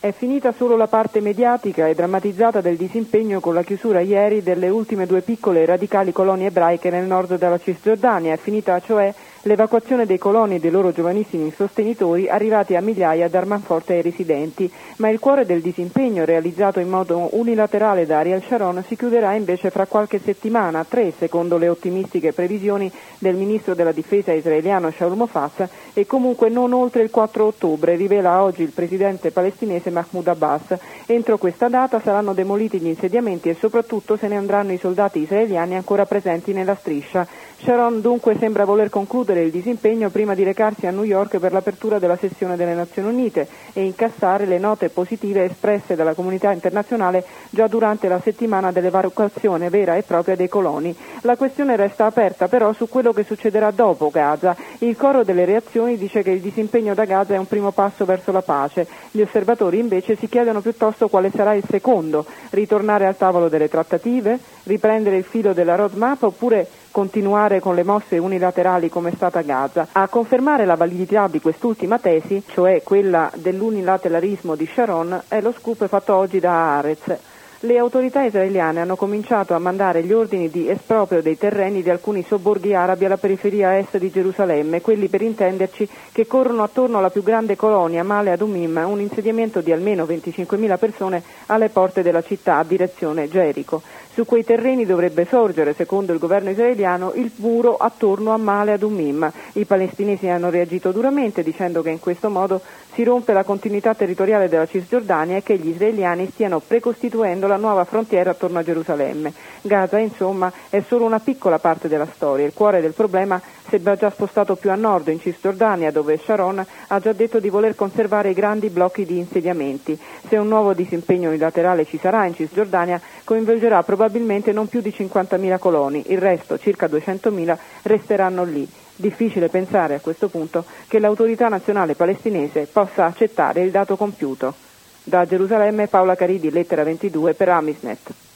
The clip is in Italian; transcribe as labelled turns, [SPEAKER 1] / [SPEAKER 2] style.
[SPEAKER 1] È finita solo la parte mediatica e drammatizzata del disimpegno con la chiusura ieri delle ultime 2 piccole e radicali colonie ebraiche nel nord della Cisgiordania. È finita cioè l'evacuazione dei coloni e dei loro giovanissimi sostenitori arrivati a migliaia da Armanforte ai residenti, ma il cuore del disimpegno realizzato in modo unilaterale da Ariel Sharon si chiuderà invece fra qualche settimana, 3 secondo le ottimistiche previsioni del ministro della difesa israeliano Shaul Mofaz, e comunque non oltre il 4 ottobre, rivela oggi il presidente palestinese Mahmoud Abbas. Entro questa data saranno demoliti gli insediamenti e soprattutto se ne andranno i soldati israeliani ancora presenti nella striscia. Sharon dunque sembra voler concludere il disimpegno prima di recarsi a New York per l'apertura della sessione delle Nazioni Unite e incassare le note positive espresse dalla comunità internazionale già durante la settimana dell'evacuazione vera e propria dei coloni. La questione resta aperta però su quello che succederà dopo Gaza. Il coro delle reazioni dice che il disimpegno da Gaza è un primo passo verso la pace. Gli osservatori invece si chiedono piuttosto quale sarà il secondo: ritornare al tavolo delle trattative, riprendere il filo della roadmap oppure continuare con le mosse unilaterali come è stata Gaza. A confermare la validità di quest'ultima tesi, cioè quella dell'unilateralismo di Sharon, è lo scoop fatto oggi da Haaretz. Le autorità israeliane hanno cominciato a mandare gli ordini di esproprio dei terreni di alcuni sobborghi arabi alla periferia est di Gerusalemme, quelli per intenderci che corrono attorno alla più grande colonia, Male Adumim, un insediamento di almeno 25.000 persone alle porte della città a direzione Gerico. Su quei terreni dovrebbe sorgere, secondo il governo israeliano, il muro attorno a Male Adumim. I palestinesi hanno reagito duramente dicendo che in questo modo si rompe la continuità territoriale della Cisgiordania e che gli israeliani stiano precostituendo la nuova frontiera attorno a Gerusalemme. Gaza, insomma, è solo una piccola parte della storia. Il cuore del problema sembra già spostato più a nord, in Cisgiordania, dove Sharon ha già detto di voler conservare i grandi blocchi di insediamenti. Se un nuovo disimpegno unilaterale ci sarà in Cisgiordania, coinvolgerà probabilmente non più di 50.000 coloni, il resto, circa 200.000, resteranno lì. Difficile pensare a questo punto che l'autorità nazionale palestinese possa accettare il dato compiuto. Da Gerusalemme Paola Caridi, Lettera 22 per Amisnet.